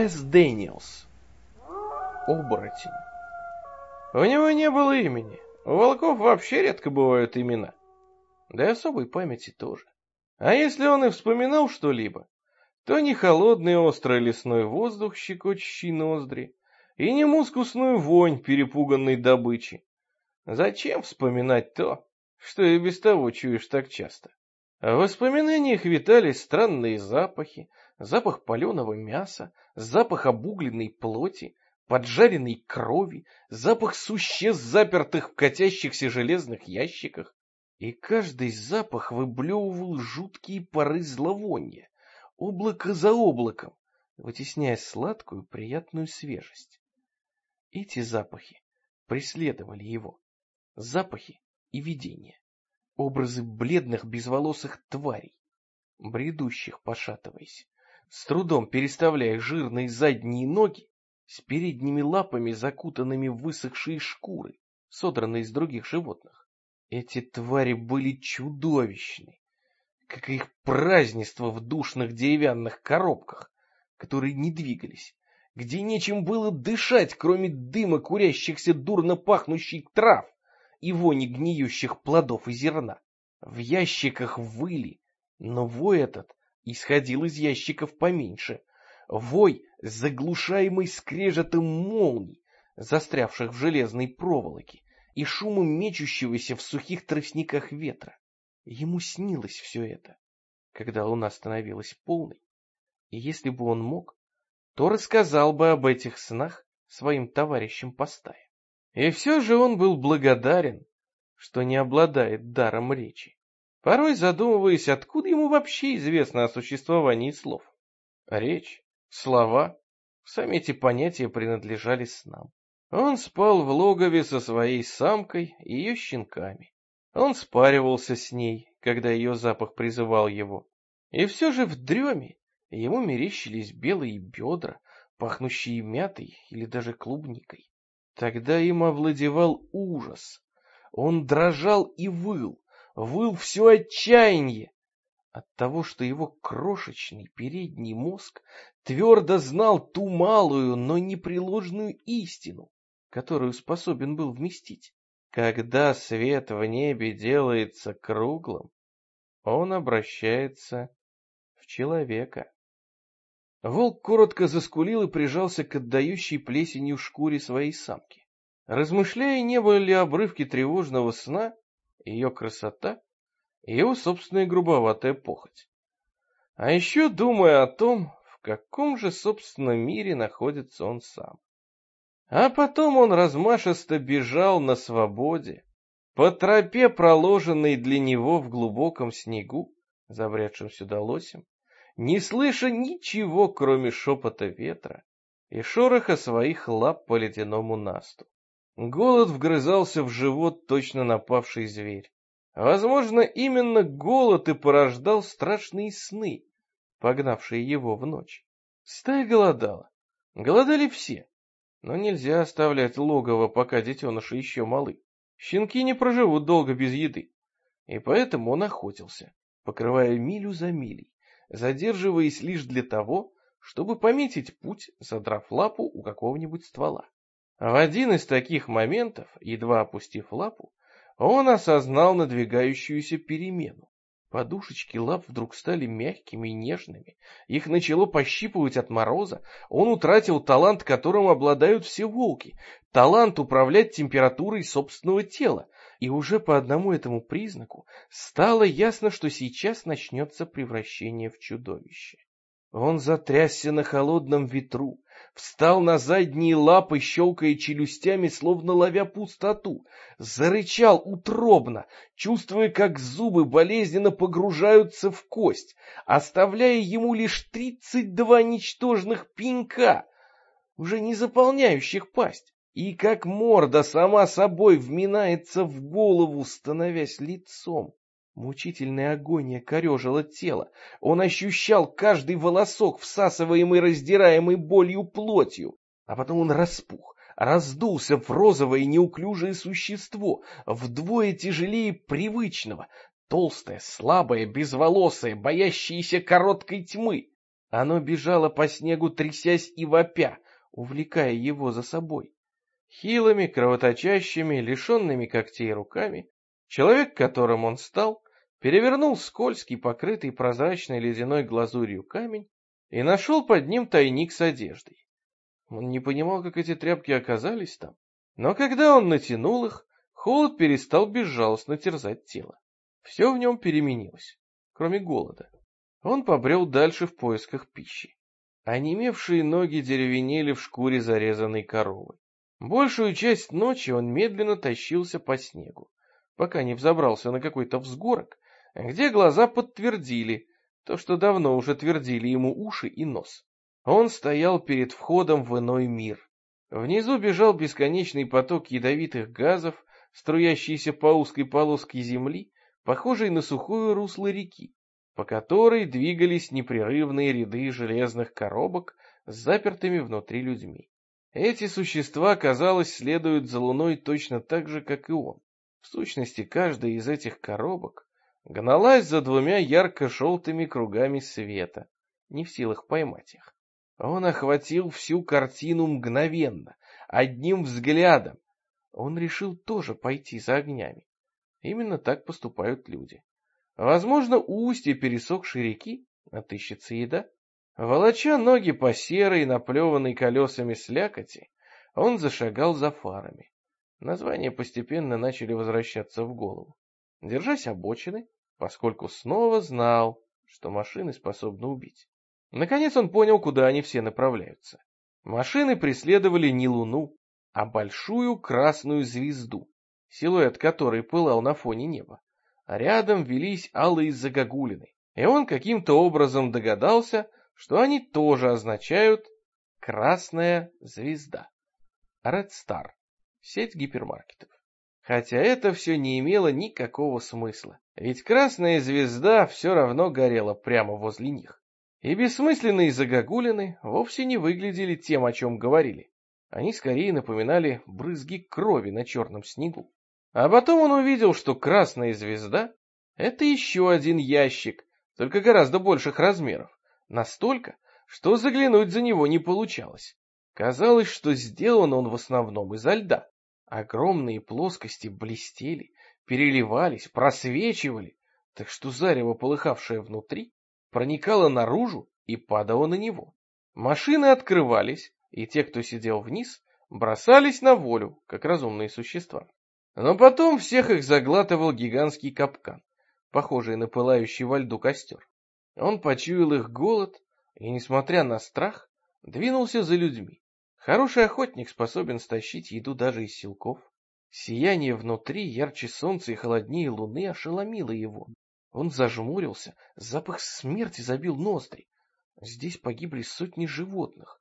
Уэс Дэниелс. Оборотень. У него не было имени. У волков вообще редко бывают имена. Да и особой памяти тоже. А если он и вспоминал что-либо, то не холодный острый лесной воздух, щекочущий ноздри, и не мускусную вонь перепуганной добычи. Зачем вспоминать то, что и без того чуешь так часто? В воспоминаниях витали странные запахи, запах паленого мяса, запах обугленной плоти, поджаренной крови, запах существ, запертых в катящихся железных ящиках. И каждый запах выблевывал жуткие пары зловония, облако за облаком, вытесняя сладкую приятную свежесть. Эти запахи преследовали его, запахи и видения. Образы бледных безволосых тварей, бредущих, пошатываясь, с трудом переставляя жирные задние ноги, с передними лапами, закутанными в высохшие шкуры, содранные из других животных. Эти твари были чудовищны, как и их празднество в душных деревянных коробках, которые не двигались, где нечем было дышать, кроме дыма курящихся дурно пахнущих трав и вони гниющих плодов и зерна. В ящиках выли, но вой этот исходил из ящиков поменьше. Вой, заглушаемый скрежетом молний, застрявших в железной проволоке, и шумом мечущегося в сухих тростниках ветра. Ему снилось все это, когда луна становилась полной, и если бы он мог, то рассказал бы об этих снах своим товарищам по стае. И все же он был благодарен, что не обладает даром речи, порой задумываясь, откуда ему вообще известно о существовании слов. Речь, слова, сами эти понятия принадлежали снам. Он спал в логове со своей самкой и ее щенками. Он спаривался с ней, когда ее запах призывал его. И все же в дреме ему мерещились белые бедра, пахнущие мятой или даже клубникой. Тогда им овладевал ужас. Он дрожал и выл все отчаяние от того, что его крошечный передний мозг твердо знал ту малую, но непреложную истину, которую способен был вместить. Когда свет в небе делается круглым, он обращается в человека. Волк коротко заскулил и прижался к отдающей плесенью шкуре своей самки. Размышляя, не были ли обрывки тревожного сна, ее красота, его собственная грубоватая похоть. А еще думая о том, в каком же собственном мире находится он сам. А потом он размашисто бежал на свободе, по тропе, проложенной для него в глубоком снегу, забредшим сюда лосем, не слыша ничего, кроме шепота ветра и шороха своих лап по ледяному насту. Голод вгрызался в живот точно напавший зверь. Возможно, именно голод и порождал страшные сны, погнавшие его в ночь. Стая голодала. Голодали все. Но нельзя оставлять логово, пока детеныши еще малы. Щенки не проживут долго без еды. И поэтому он охотился, покрывая милю за милей, задерживаясь лишь для того, чтобы пометить путь, задрав лапу у какого-нибудь ствола. В один из таких моментов, едва опустив лапу, он осознал надвигающуюся перемену. Подушечки лап вдруг стали мягкими и нежными, их начало пощипывать от мороза, он утратил талант, которым обладают все волки, талант управлять температурой собственного тела, и уже по одному этому признаку стало ясно, что сейчас начнется превращение в чудовище. Он затрясся на холодном ветру, встал на задние лапы, щелкая челюстями, словно ловя пустоту, зарычал утробно, чувствуя, как зубы болезненно погружаются в кость, оставляя ему лишь 32 ничтожных пенька, уже не заполняющих пасть, и как морда сама собой вминается в голову, становясь лицом. Мучительная агония корежила тело. Он ощущал каждый волосок, всасываемый, раздираемый болью плотью. А потом он распух, раздулся в розовое неуклюжее существо, вдвое тяжелее привычного, толстое, слабое, безволосое, боящееся короткой тьмы. Оно бежало по снегу, трясясь и вопя, увлекая его за собой. Хилыми, кровоточащими, лишенными когтей руками, человек, которым он стал, перевернул скользкий, покрытый прозрачной ледяной глазурью камень и нашел под ним тайник с одеждой. Он не понимал, как эти тряпки оказались там, но когда он натянул их, холод перестал безжалостно терзать тело. Все в нем переменилось, кроме голода. Он побрел дальше в поисках пищи. Онемевшие ноги деревенели в шкуре зарезанной коровы. Большую часть ночи он медленно тащился по снегу, пока не взобрался на какой-то взгорок, где глаза подтвердили то, что давно уже твердили ему уши и нос. Он стоял перед входом в иной мир. Внизу бежал бесконечный поток ядовитых газов, струящийся по узкой полоске земли, похожей на сухое русло реки, по которой двигались непрерывные ряды железных коробок с запертыми внутри людьми. Эти существа, казалось, следуют за Луной точно так же, как и он. В сущности, каждая из этих коробок гналась за двумя ярко-желтыми кругами света, не в силах поймать их. Он охватил всю картину мгновенно, одним взглядом. Он решил тоже пойти за огнями. Именно так поступают люди. Возможно, у устья пересохшей реки отыщется еда. Волоча ноги по серой, наплеванной колесами слякоти, он зашагал за фарами. Названия постепенно начали возвращаться в голову. Держась обочины, поскольку снова знал, что машины способны убить. Наконец он понял, куда они все направляются. Машины преследовали не Луну, а большую красную звезду, силуэт которой пылал на фоне неба. А рядом велись алые загогулины, и он каким-то образом догадался, что они тоже означают «красная звезда». Red Star. Сеть гипермаркетов. Хотя это все не имело никакого смысла, ведь красная звезда все равно горела прямо возле них. И бессмысленные загогулины вовсе не выглядели тем, о чем говорили. Они скорее напоминали брызги крови на черном снегу. А потом он увидел, что красная звезда — это еще один ящик, только гораздо больших размеров. Настолько, что заглянуть за него не получалось. Казалось, что сделан он в основном изо льда. Огромные плоскости блестели, переливались, просвечивали, так что зарево, полыхавшее внутри, проникало наружу и падало на него. Машины открывались, и те, кто сидел вниз, бросались на волю, как разумные существа. Но потом всех их заглатывал гигантский капкан, похожий на пылающий во льду костер. Он почуял их голод и, несмотря на страх, двинулся за людьми. Хороший охотник способен стащить еду даже из силков. Сияние внутри, ярче солнца и холоднее луны ошеломило его. Он зажмурился, запах смерти забил ноздри. Здесь погибли сотни животных.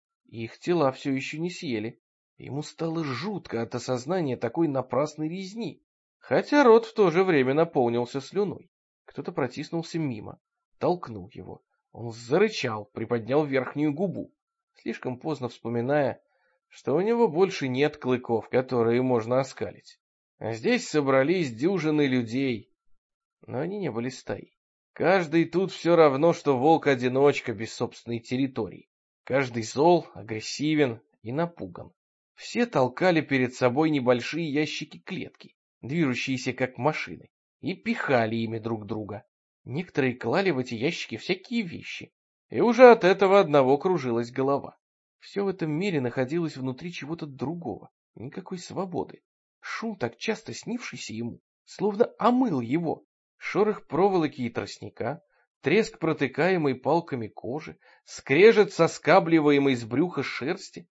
И их тела все еще не съели. Ему стало жутко от осознания такой напрасной резни, хотя рот в то же время наполнился слюной. Кто-то протиснулся мимо, толкнул его. Он зарычал, приподнял верхнюю губу, слишком поздно вспоминая, что у него больше нет клыков, которые можно оскалить. А здесь собрались дюжины людей, но они не были стаей. Каждый тут все равно, что волк-одиночка без собственной территории. Каждый зол, агрессивен и напуган. Все толкали перед собой небольшие ящики-клетки, движущиеся как машины, и пихали ими друг друга. Некоторые клали в эти ящики всякие вещи, и уже от этого одного кружилась голова. Все в этом мире находилось внутри чего-то другого, никакой свободы. Шум, так часто снившийся ему, словно омыл его. Шорох проволоки и тростника, треск протыкаемой палками кожи, скрежет соскабливаемой с брюха шерсти.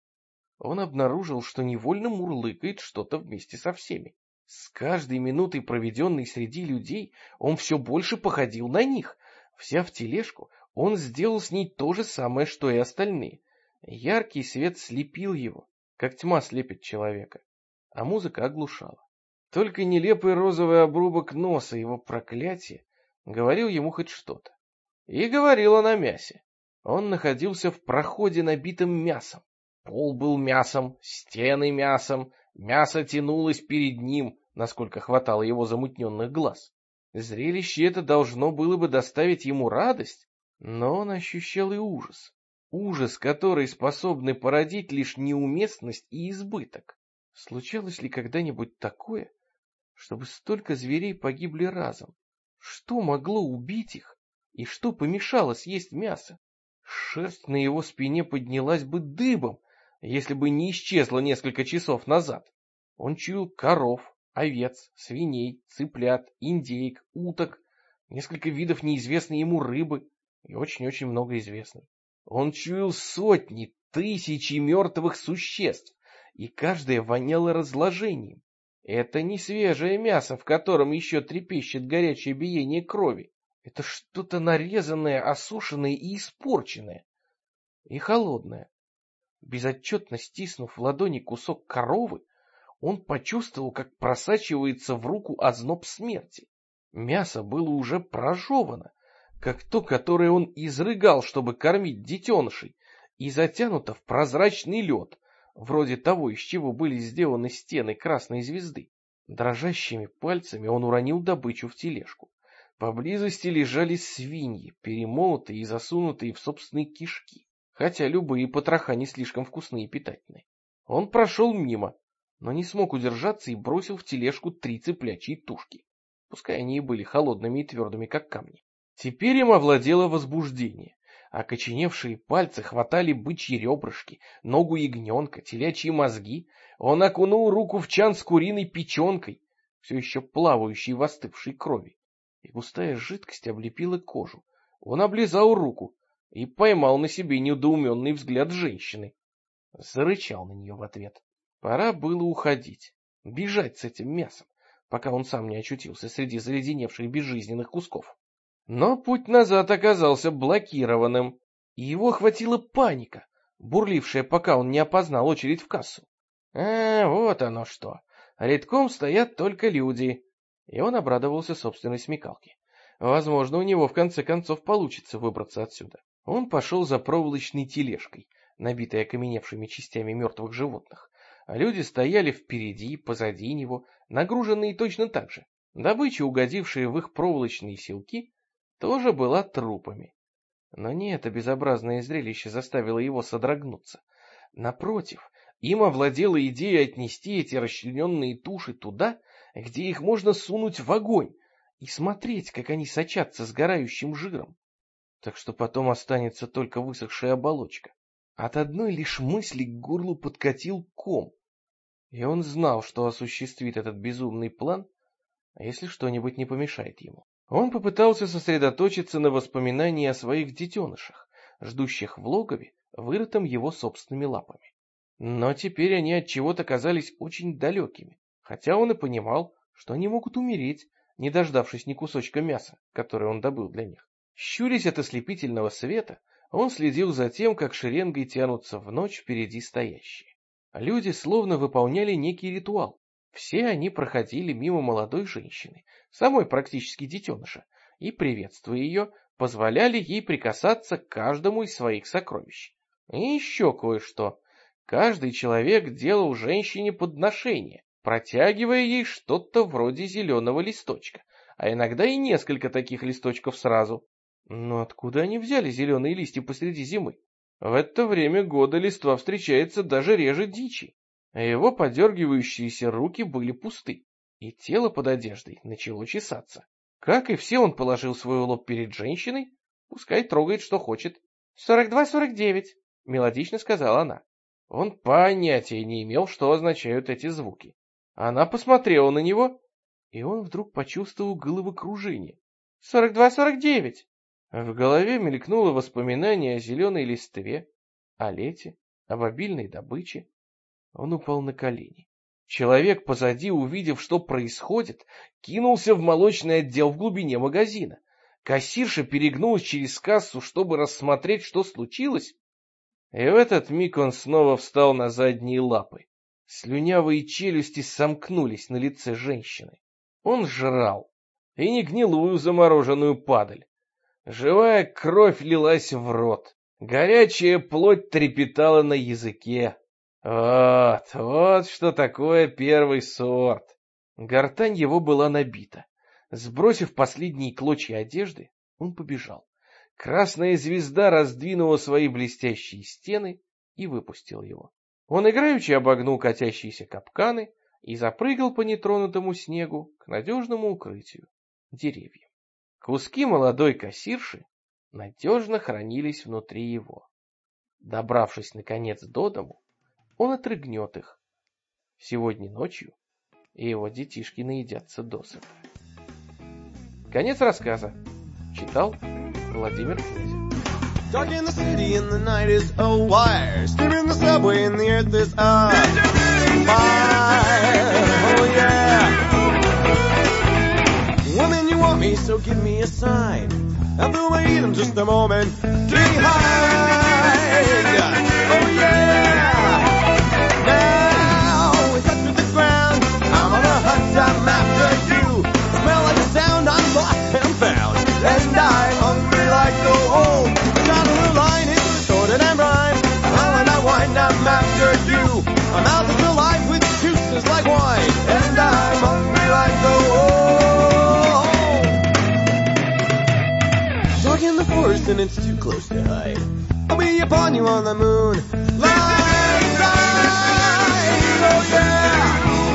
Он обнаружил, что невольно мурлыкает что-то вместе со всеми. С каждой минутой, проведенной среди людей, он все больше походил на них. Взяв тележку, он сделал с ней то же самое, что и остальные. Яркий свет слепил его, как тьма слепит человека, а музыка оглушала. Только нелепый розовый обрубок носа, его проклятие, говорил ему хоть что-то. И говорил он о мясе. Он находился в проходе, набитом мясом. Пол был мясом, стены мясом, мясо тянулось перед ним, насколько хватало его замутненных глаз. Зрелище это должно было бы доставить ему радость, Но он ощущал и ужас. Ужас, который способны породить лишь неуместность и избыток. Случалось ли когда-нибудь такое, чтобы столько зверей погибли разом? Что могло убить их? И что помешало съесть мясо? Шерсть на его спине поднялась бы дыбом, если бы не исчезла несколько часов назад. Он чуял коров, овец, свиней, цыплят, индейок, уток, несколько видов неизвестной ему рыбы и очень-очень много известной. Он чуял сотни, тысячи мертвых существ, и каждое воняло разложением. Это не свежее мясо, в котором еще трепещет горячее биение крови. Это что-то нарезанное, осушенное и испорченное. И холодное. Безотчетно стиснув в ладони кусок коровы, он почувствовал, как просачивается в руку озноб смерти. Мясо было уже прожевано, как то, которое он изрыгал, чтобы кормить детенышей, и затянуто в прозрачный лед, вроде того, из чего были сделаны стены Красной Звезды. Дрожащими пальцами он уронил добычу в тележку. Поблизости лежали свиньи, перемолотые и засунутые в собственные кишки, хотя любые потроха не слишком вкусные и питательные. Он прошел мимо, но не смог удержаться и бросил в тележку 3 цыплячьи тушки, пускай они и были холодными и твердыми, как камни. Теперь им овладело возбуждение. Окоченевшие пальцы хватали бычьи ребрышки, ногу ягненка, телячьи мозги. Он окунул руку в чан с куриной печенкой, все еще плавающей в остывшей крови, и густая жидкость облепила кожу. Он облизал руку и поймал на себе недоуменный взгляд женщины. Зарычал на нее в ответ. Пора было уходить, бежать с этим мясом, пока он сам не очутился среди заледеневших безжизненных кусков. Но путь назад оказался блокированным, и его охватила паника, бурлившая, пока он не опознал очередь в кассу. Вот оно что. Рядком стоят только люди. И он обрадовался собственной смекалке. Возможно, у него в конце концов получится выбраться отсюда. Он пошел за проволочной тележкой, набитой окаменевшими частями мертвых животных. А люди стояли впереди, позади него, нагруженные точно так же. Добыча, угодившая в их проволочные силки, тоже была трупами. Но не это безобразное зрелище заставило его содрогнуться. Напротив, им овладела идея отнести эти расчлененные туши туда, где их можно сунуть в огонь, и смотреть, как они сочатся сгорающим жиром. Так что потом останется только высохшая оболочка. От одной лишь мысли к горлу подкатил ком, и он знал, что осуществит этот безумный план, если что-нибудь не помешает ему. Он попытался сосредоточиться на воспоминании о своих детенышах, ждущих в логове, вырытом его собственными лапами. Но теперь они от чего-то казались очень далекими, хотя он и понимал, что они могут умереть, не дождавшись ни кусочка мяса, который он добыл для них. Щурясь от ослепительного света, он следил за тем, как шеренгой тянутся в ночь впереди стоящие. Люди словно выполняли некий ритуал. Все они проходили мимо молодой женщины, самой практически детеныша, и, приветствуя ее, позволяли ей прикасаться к каждому из своих сокровищ. И еще кое-что. Каждый человек делал женщине подношение, протягивая ей что-то вроде зеленого листочка, а иногда и несколько таких листочков сразу. Но откуда они взяли зеленые листья посреди зимы? В это время года листва встречается даже реже дичи. А его подергивающиеся руки были пусты, и тело под одеждой начало чесаться. Как и все, он положил свой лоб перед женщиной, пускай трогает, что хочет. 42-49, мелодично сказала она. Он понятия не имел, что означают эти звуки. Она посмотрела на него, и он вдруг почувствовал головокружение. 42-49. В голове мелькнуло воспоминание о зеленой листве, о лете, об обильной добыче. Он упал на колени. Человек позади, увидев, что происходит, кинулся в молочный отдел в глубине магазина. Кассирша перегнулась через кассу, чтобы рассмотреть, что случилось. И в этот миг он снова встал на задние лапы. Слюнявые челюсти сомкнулись на лице женщины. Он жрал, и не гнилую замороженную падаль. Живая кровь лилась в рот. Горячая плоть трепетала на языке. Вот что такое первый сорт. Гортань его была набита. Сбросив последние клочья одежды, он побежал. красная звезда раздвинула свои блестящие стены и выпустила его. Он играючи обогнул катящиеся капканы и запрыгал по нетронутому снегу к надежному укрытию — деревьям. Куски молодой кассирши надежно хранились внутри его. Добравшись, наконец, до дому, он отрыгнет их. Сегодня ночью его детишки наедятся досыта. Конец рассказа. Читал Владимир Князев. Dark in the city and the night is a wire. Steering the subway and the earth is a fire. Oh yeah. Woman, you want me, so give me a sign. I'll do my eat 'em just a moment behind. Oh yeah. Now we touch with the ground. I'm on a hunt, I'm after you. Smell like a sound, I'm lost and I'm found. And I'm hungry like the wolf. I'm after you. My mouth is alive with juices like wine, and I'm hungry like the wolf. Dark in the forest and it's too close to hide. I'll be upon you on the moon. Like light, oh yeah.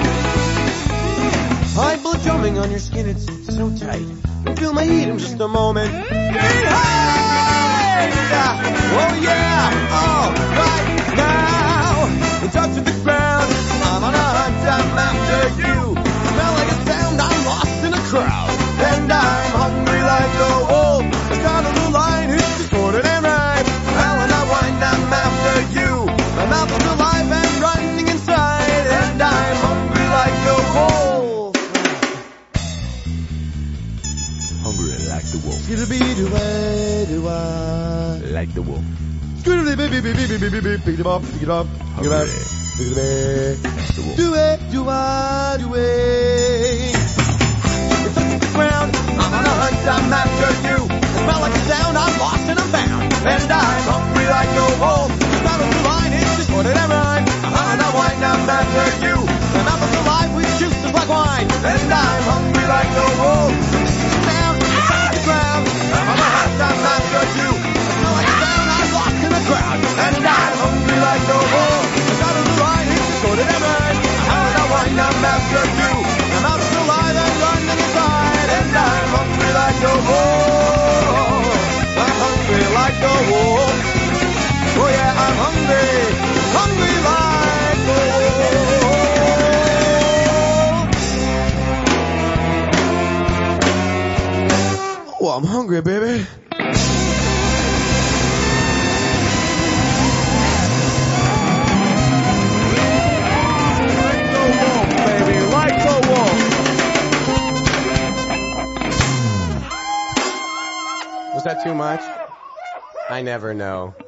High blood drumming on your skin, it's so tight. You'll feel my heat in just a moment. Behind, oh yeah, all right. Now, we touch to the ground. I'm on a hunt, I'm after you. Smell like a sound, I'm lost in a crowd. And I'm hungry like a wolf. The sound of the lion who's distorted and right. Well, and I wind, I'm after you. My mouth is alive and running inside. And I'm hungry like a wolf. Hungry like the wolf. Skidoo-be-doo-wah-doo-wah. Like the wolf. Do it, do it. It's touch the ground. I'm on a hunt, I'm after you. I smell like a sound, I'm lost and I'm found. And I'm hungry like a wolf. The sound of the line is distorted and rhyme. I'm on a wine, I'm after you. My mouth is alive with juices like wine. And I'm hungry like a wolf. This is the sound, it's touch the ground. I'm on a hunt, I'm after you. I smell like a sound, I'm lost in the crowd. And I'm hungry like a wolf. The sound of the line is distorted and rhyme. I'm after you. My mouth is alive and running inside. And I'm hungry like a wolf. I'm hungry like a wolf. Oh yeah, I'm hungry. Hungry like a wolf. Oh, I'm hungry, baby. Was that too much? I never know.